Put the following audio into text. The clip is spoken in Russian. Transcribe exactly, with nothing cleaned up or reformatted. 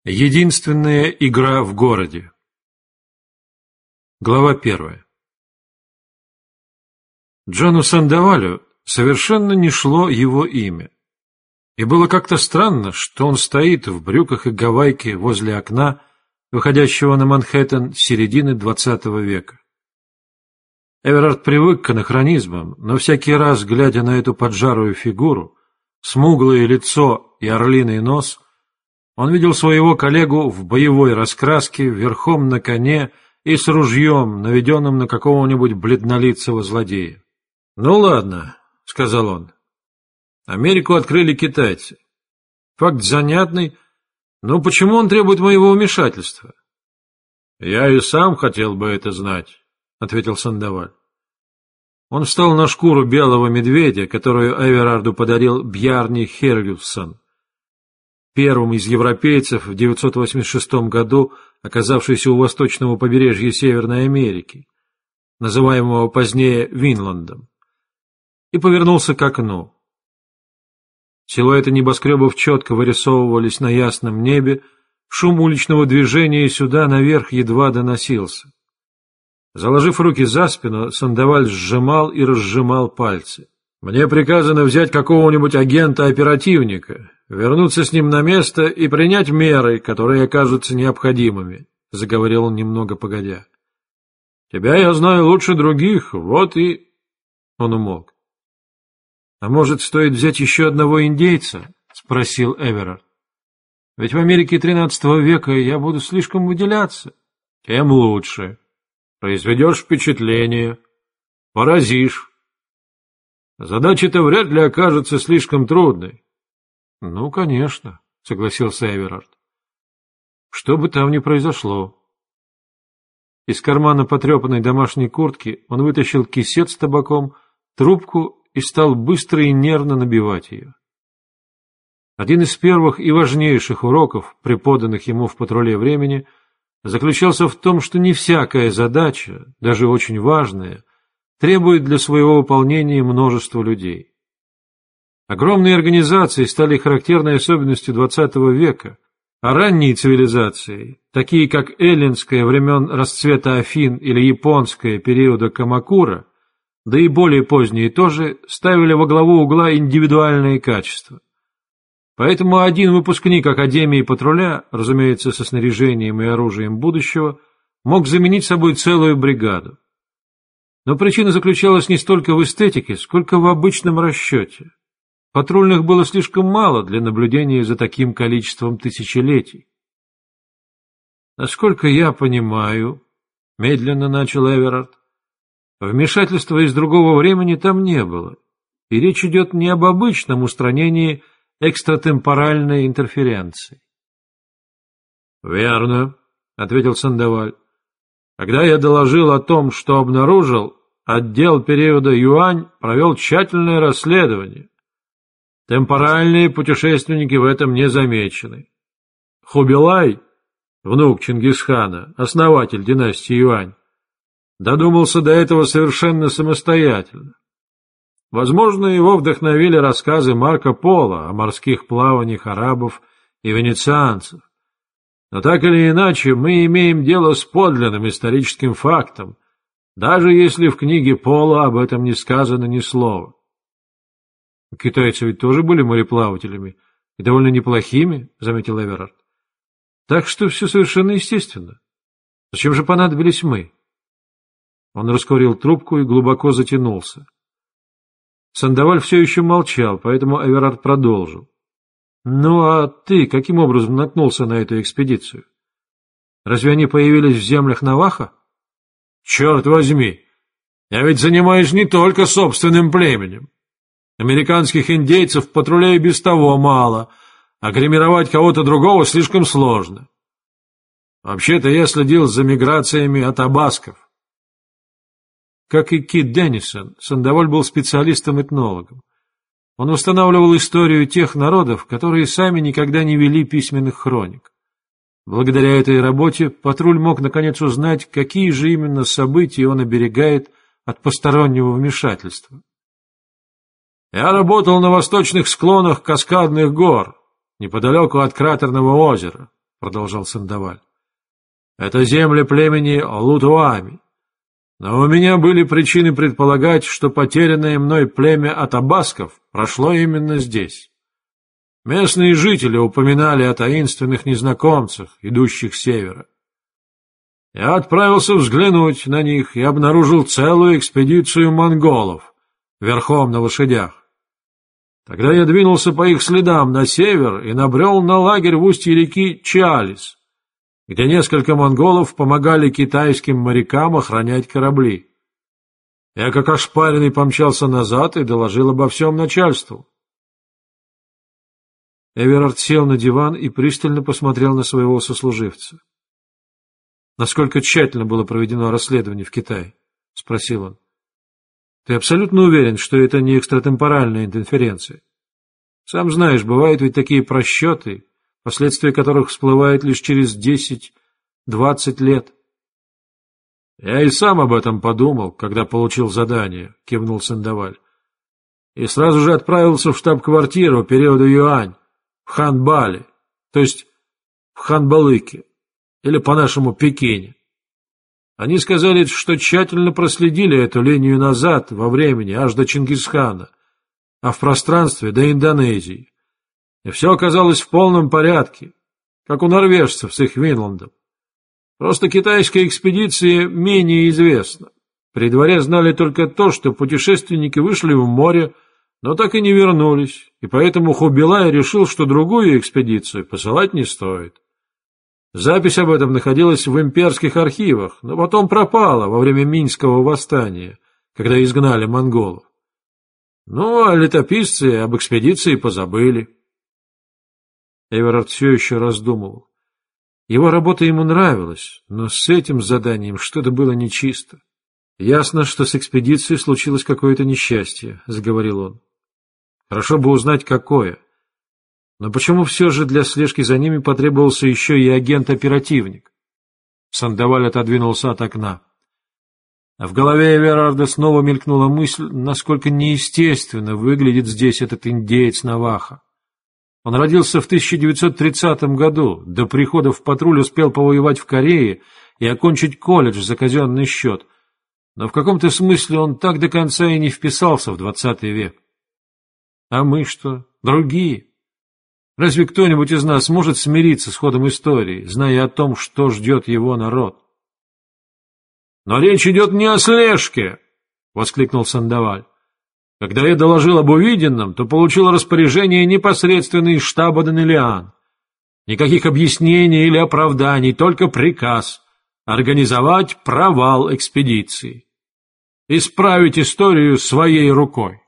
Единственная игра в городе. Глава первая. Джону Сандавалю совершенно не шло его имя. И было как-то странно, что он стоит в брюках и гавайке возле окна, выходящего на Манхэттен с середины двадцатого века. Эверард привык к анахронизмам, но всякий раз, глядя на эту поджарую фигуру, смуглое лицо и орлиный нос, он видел своего коллегу в боевой раскраске, верхом на коне и с ружьем, наведенным на какого-нибудь бледнолицего злодея. «Ну ладно», — сказал он, — «Америку открыли китайцы. Факт занятный, но почему он требует моего вмешательства?» «Я и сам хотел бы это знать», — ответил Сандаваль. Он встал на шкуру белого медведя, которую Эверарду подарил Бьярни Хергюссон, первым из европейцев в девятьсот восемьдесят шестом году, оказавшийся у восточного побережья Северной Америки, называемого позднее Винландом, и повернулся к окну. Силуэты небоскребов четко вырисовывались на ясном небе, шум уличного движения сюда наверх едва доносился. Заложив руки за спину, Сандаваль сжимал и разжимал пальцы. «Мне приказано взять какого-нибудь агента-оперативника, вернуться с ним на место и принять меры, которые окажутся необходимыми», — заговорил он немного погодя. «Тебя я знаю лучше других, вот и...» Он умолк. «А может, стоит взять еще одного индейца?» — спросил Эверард. «Ведь в Америке тринадцатого века я буду слишком выделяться». «Тем лучше. Произведешь впечатление, поразишь. Задача-то вряд ли окажется слишком трудной». «Ну, конечно», — согласился Эверард. «Что бы там ни произошло». Из кармана потрепанной домашней куртки он вытащил кисет с табаком, трубку и стал быстро и нервно набивать ее. Один из первых и важнейших уроков, преподанных ему в патруле времени, заключался в том, что не всякая задача, даже очень важная, требует для своего выполнения множества людей. Огромные организации стали характерной особенностью двадцатого века, а ранние цивилизации, такие как эллинская времен расцвета Афин или японская периода Камакура, да и более поздние тоже, ставили во главу угла индивидуальные качества. Поэтому один выпускник Академии патруля, разумеется, со снаряжением и оружием будущего, мог заменить собой целую бригаду. Но причина заключалась не столько в эстетике, сколько в обычном расчете. Патрульных было слишком мало для наблюдения за таким количеством тысячелетий. «Насколько я понимаю, — медленно начал Эверард, — вмешательства из другого времени там не было, и речь идет не об обычном устранении экстратемпоральной интерференции». «Верно, — ответил Сандаваль. Когда я доложил о том, что обнаружил, отдел периода Юань провел тщательное расследование. Темпоральные путешественники в этом не замечены. Хубилай, внук Чингисхана, основатель династии Юань, додумался до этого совершенно самостоятельно. Возможно, его вдохновили рассказы Марко Поло о морских плаваниях арабов и венецианцев. Но так или иначе мы имеем дело с подлинным историческим фактом, даже если в книге Поло об этом не сказано ни слова. «Китайцы ведь тоже были мореплавателями, и довольно неплохими», — заметил Эверард. «Так что все совершенно естественно. Зачем же понадобились мы?» Он раскурил трубку и глубоко затянулся. Сандаваль все еще молчал, поэтому Эверард продолжил. «Ну, а ты каким образом наткнулся на эту экспедицию? Разве они появились в землях Навахо?» «Черт возьми! Я ведь занимаюсь не только собственным племенем. Американских индейцев в патруле и без того мало, а гримировать кого-то другого слишком сложно. Вообще-то я следил за миграциями атабасков». Как и Кит Деннисон, Сандаваль был специалистом-этнологом. Он восстанавливал историю тех народов, которые сами никогда не вели письменных хроник. Благодаря этой работе патруль мог наконец узнать, какие же именно события он оберегает от постороннего вмешательства. «Я работал на восточных склонах Каскадных гор, неподалеку от Кратерного озера», — продолжал Сандаваль. Это земли племени Лутуами. Но у меня были причины предполагать, что потерянное мной племя атабасков прошло именно здесь. Местные жители упоминали о таинственных незнакомцах, идущих с севера. Я отправился взглянуть на них и обнаружил целую экспедицию монголов, верхом на лошадях. Тогда я двинулся по их следам на север и набрел на лагерь в устье реки Чиалис, где несколько монголов помогали китайским морякам охранять корабли. Я как ошпаренный помчался назад и доложил обо всем начальству. Эверард сел на диван и пристально посмотрел на своего сослуживца. — Насколько тщательно было проведено расследование в Китае? — спросил он. — Ты абсолютно уверен, что это не экстратемпоральная интерференция? Сам знаешь, бывают ведь такие просчеты, последствия которых всплывают лишь через десять-двадцать лет. — Я и сам об этом подумал, когда получил задание, — кивнул Сандаваль. — И сразу же отправился в штаб-квартиру периода Юань, в Ханбале, то есть в Ханбалыке, или по-нашему Пекине. Они сказали, что тщательно проследили эту линию назад во времени, аж до Чингисхана, а в пространстве до Индонезии. И все оказалось в полном порядке, как у норвежцев с их Винландом. Просто китайская экспедиция менее известна. При дворе знали только то, что путешественники вышли в море, но так и не вернулись, и поэтому Хубилай решил, что другую экспедицию посылать не стоит. Запись об этом находилась в имперских архивах, но потом пропала во время Минского восстания, когда изгнали монголов. Ну, а летописцы об экспедиции позабыли. Эверард все еще раздумывал. Его работа ему нравилась, но с этим заданием что-то было нечисто. — Ясно, что с экспедицией случилось какое-то несчастье, — заговорил он. — Хорошо бы узнать, какое. Но почему все же для слежки за ними потребовался еще и агент-оперативник? Сандаваль отодвинулся от окна. А в голове Эверарда снова мелькнула мысль, насколько неестественно выглядит здесь этот индеец Наваха. Он родился в тысяча девятьсот тридцатом году, до прихода в патруль успел повоевать в Корее и окончить колледж за казенный счет, но в каком-то смысле он так до конца и не вписался в двадцатый век. А мы что? Другие? Разве кто-нибудь из нас может смириться с ходом истории, зная о том, что ждет его народ? — Но речь идет не о слежке! — воскликнул Сандаваль. — Когда я доложил об увиденном, то получил распоряжение непосредственно из штаба Данелиан. Никаких объяснений или оправданий, только приказ организовать провал экспедиции. Исправить историю своей рукой.